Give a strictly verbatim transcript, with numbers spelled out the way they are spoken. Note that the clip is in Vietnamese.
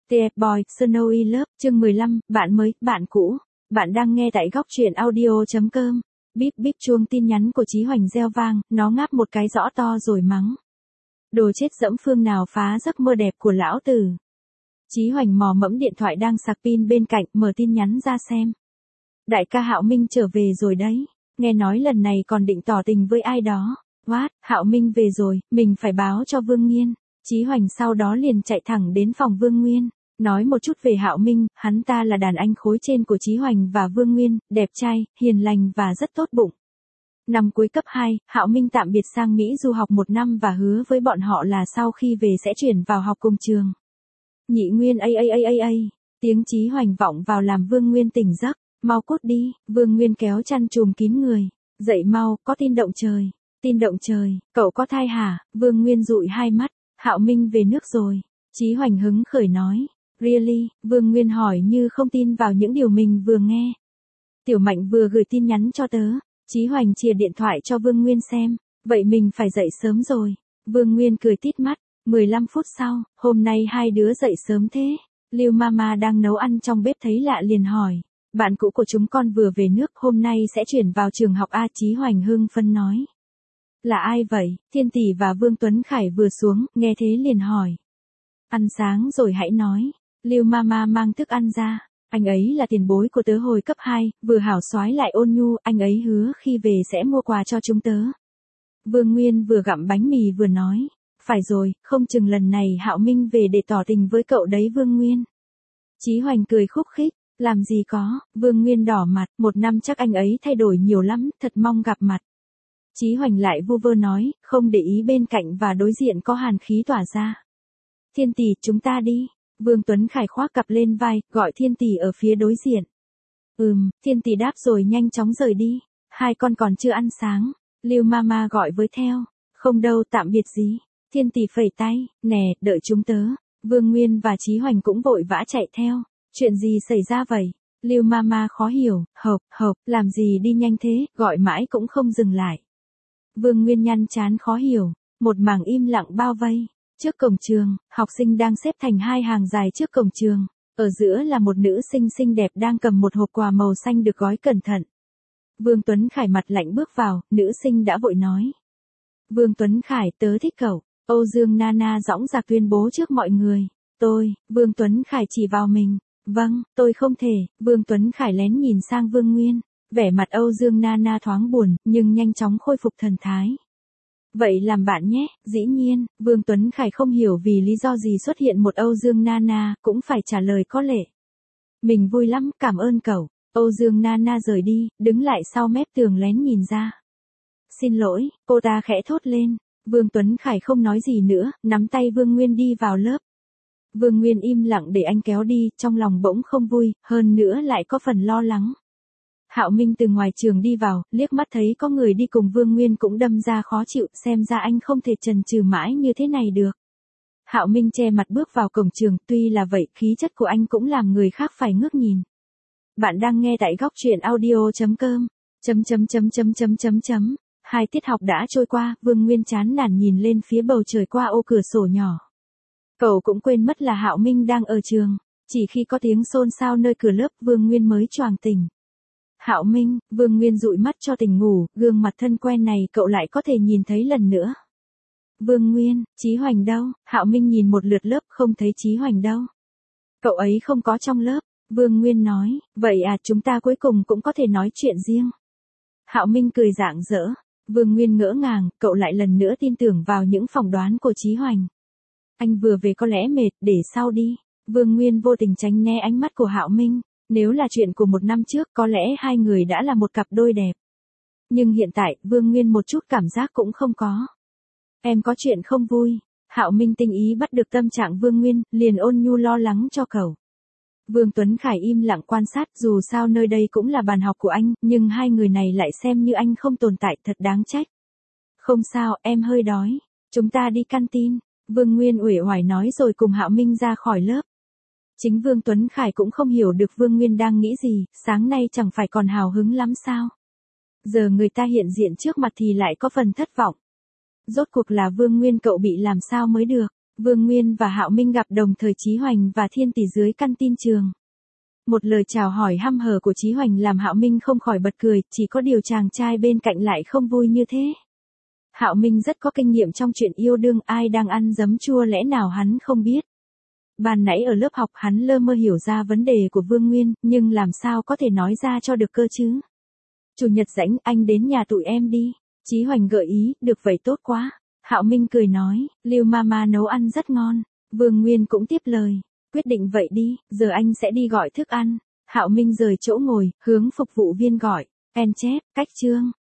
tê ép Boy, Snowy Love, chương mười lăm, bạn mới, bạn cũ. Bạn đang nghe tại góc truyện audio chấm com. Bíp bíp chuông tin nhắn của Chí Hoành reo vang, nó ngáp một cái rõ to rồi mắng. Đồ chết dẫm phương nào phá giấc mơ đẹp của lão tử. Chí Hoành mò mẫm điện thoại đang sạc pin bên cạnh, mở tin nhắn ra xem. Đại ca Hạo Minh trở về rồi đấy. Nghe nói lần này còn định tỏ tình với ai đó. What, Hạo Minh về rồi, mình phải báo cho Vương Nghiên. Chí Hoành sau đó liền chạy thẳng đến phòng Vương Nguyên, nói một chút về Hạo Minh, hắn ta là đàn anh khối trên của Chí Hoành và Vương Nguyên, đẹp trai, hiền lành và rất tốt bụng. Năm cuối cấp hai, Hạo Minh tạm biệt sang Mỹ du học một năm và hứa với bọn họ là sau khi về sẽ chuyển vào học cùng trường. Nhị Nguyên a a a a a, tiếng Chí Hoành vọng vào làm Vương Nguyên tỉnh giấc, mau cút đi, Vương Nguyên kéo chăn trùm kín người, dậy mau, có tin động trời, tin động trời, cậu có thai hả? Vương Nguyên dụi hai mắt. Hạo Minh về nước rồi. Chí Hoành hứng khởi nói. Really? Vương Nguyên hỏi như không tin vào những điều mình vừa nghe. Tiểu Mạnh vừa gửi tin nhắn cho tớ. Chí Hoành chìa điện thoại cho Vương Nguyên xem. Vậy mình phải dậy sớm rồi. Vương Nguyên cười tít mắt. mười lăm phút sau, hôm nay hai đứa dậy sớm thế. Lưu Mama đang nấu ăn trong bếp thấy lạ liền hỏi. Bạn cũ của chúng con vừa về nước, hôm nay sẽ chuyển vào trường học A. Chí Hoành hưng phấn nói. Là ai vậy? Thiên Tỷ và Vương Tuấn Khải vừa xuống, nghe thế liền hỏi. Ăn sáng rồi hãy nói. Lưu Mama mang thức ăn ra. Anh ấy là tiền bối của tớ hồi cấp hai, vừa hảo soái lại ôn nhu, anh ấy hứa khi về sẽ mua quà cho chúng tớ. Vương Nguyên vừa gặm bánh mì vừa nói. Phải rồi, không chừng lần này Hạo Minh về để tỏ tình với cậu đấy Vương Nguyên. Chí Hoành cười khúc khích. Làm gì có, Vương Nguyên đỏ mặt, một năm chắc anh ấy thay đổi nhiều lắm, thật mong gặp mặt. Chí Hoành lại vu vơ nói, không để ý bên cạnh và đối diện có hàn khí tỏa ra. Thiên Tỷ, chúng ta đi. Vương Tuấn Khải khoác cặp lên vai, gọi Thiên Tỷ ở phía đối diện. Ừm, Thiên Tỷ đáp rồi nhanh chóng rời đi. Hai con còn chưa ăn sáng. Lưu Mama gọi với theo. Không đâu, tạm biệt gì. Thiên Tỷ phẩy tay, nè, đợi chúng tớ. Vương Nguyên và Chí Hoành cũng vội vã chạy theo. Chuyện gì xảy ra vậy? Lưu Mama khó hiểu, hợp, hợp, làm gì đi nhanh thế, gọi mãi cũng không dừng lại. Vương Nguyên nhăn chán khó hiểu, một mảng im lặng bao vây. Trước cổng trường, học sinh đang xếp thành hai hàng dài trước cổng trường. Ở giữa là một nữ sinh xinh đẹp đang cầm một hộp quà màu xanh được gói cẩn thận. Vương Tuấn Khải mặt lạnh bước vào, nữ sinh đã vội nói. Vương Tuấn Khải, tớ thích cậu. Âu Dương Nana dõng dạc tuyên bố trước mọi người. Tôi, Vương Tuấn Khải chỉ vào mình. Vâng, tôi không thể. Vương Tuấn Khải lén nhìn sang Vương Nguyên. Vẻ mặt Âu Dương Nana thoáng buồn, nhưng nhanh chóng khôi phục thần thái. Vậy làm bạn nhé, dĩ nhiên, Vương Tuấn Khải không hiểu vì lý do gì xuất hiện một Âu Dương Nana, cũng phải trả lời có lệ. Mình vui lắm, cảm ơn cậu. Âu Dương Nana rời đi, đứng lại sau mép tường lén nhìn ra. Xin lỗi, cô ta khẽ thốt lên. Vương Tuấn Khải không nói gì nữa, nắm tay Vương Nguyên đi vào lớp. Vương Nguyên im lặng để anh kéo đi, trong lòng bỗng không vui, hơn nữa lại có phần lo lắng. Hạo Minh từ ngoài trường đi vào, liếc mắt thấy có người đi cùng Vương Nguyên cũng đâm ra khó chịu, xem ra anh không thể chần chừ mãi như thế này được. Hạo Minh che mặt bước vào cổng trường, tuy là vậy, khí chất của anh cũng làm người khác phải ngước nhìn. Bạn đang nghe tại góc truyện audio chấm com. Chấm chấm chấm chấm chấm chấm chấm. Hai tiết học đã trôi qua, Vương Nguyên chán nản nhìn lên phía bầu trời qua ô cửa sổ nhỏ. Cậu cũng quên mất là Hạo Minh đang ở trường, chỉ khi có tiếng xôn xao nơi cửa lớp, Vương Nguyên mới choàng tỉnh. Hạo Minh, Vương Nguyên dụi mắt cho tỉnh ngủ, gương mặt thân quen này cậu lại có thể nhìn thấy lần nữa. Vương Nguyên, Chí Hoành đâu? Hạo Minh nhìn một lượt lớp không thấy Chí Hoành đâu. Cậu ấy không có trong lớp. Vương Nguyên nói, vậy à, chúng ta cuối cùng cũng có thể nói chuyện riêng. Hạo Minh cười rạng rỡ. Vương Nguyên ngỡ ngàng, cậu lại lần nữa tin tưởng vào những phỏng đoán của Chí Hoành. Anh vừa về có lẽ mệt, để sau đi. Vương Nguyên vô tình tránh né ánh mắt của Hạo Minh. Nếu là chuyện của một năm trước, có lẽ hai người đã là một cặp đôi đẹp. Nhưng hiện tại, Vương Nguyên một chút cảm giác cũng không có. Em có chuyện không vui. Hạo Minh tinh ý bắt được tâm trạng Vương Nguyên, liền ôn nhu lo lắng cho cậu. Vương Tuấn Khải im lặng quan sát, dù sao nơi đây cũng là bàn học của anh, nhưng hai người này lại xem như anh không tồn tại, thật đáng trách. Không sao, em hơi đói. Chúng ta đi canteen. Vương Nguyên uể oải nói rồi cùng Hạo Minh ra khỏi lớp. Chính Vương Tuấn Khải cũng không hiểu được Vương Nguyên đang nghĩ gì, sáng nay chẳng phải còn hào hứng lắm sao. Giờ người ta hiện diện trước mặt thì lại có phần thất vọng. Rốt cuộc là Vương Nguyên cậu bị làm sao mới được. Vương Nguyên và Hạo Minh gặp đồng thời Chí Hoành và Thiên Tỷ dưới căn tin trường. Một lời chào hỏi hăm hở của Chí Hoành làm Hạo Minh không khỏi bật cười, chỉ có điều chàng trai bên cạnh lại không vui như thế. Hạo Minh rất có kinh nghiệm trong chuyện yêu đương, ai đang ăn giấm chua lẽ nào hắn không biết. Ban nãy ở lớp học hắn lơ mơ hiểu ra vấn đề của Vương Nguyên, nhưng làm sao có thể nói ra cho được cơ chứ. Chủ nhật rảnh anh đến nhà tụi em đi. Chí Hoành gợi ý, được vậy tốt quá. Hạo Minh cười nói, Lưu Mama nấu ăn rất ngon. Vương Nguyên cũng tiếp lời, quyết định vậy đi, giờ anh sẽ đi gọi thức ăn. Hạo Minh rời chỗ ngồi, hướng phục vụ viên gọi, en chép, cách chương.